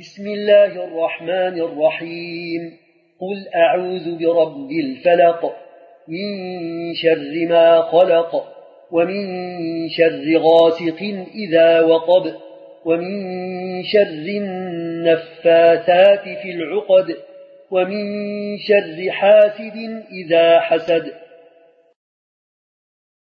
بسم الله الرحمن الرحيم. قل أعوذ برب الفلق من شر ما خلق ومن شر غاسق إذا وقب ومن شر النفاثات في العقد ومن شر حاسد إذا حسد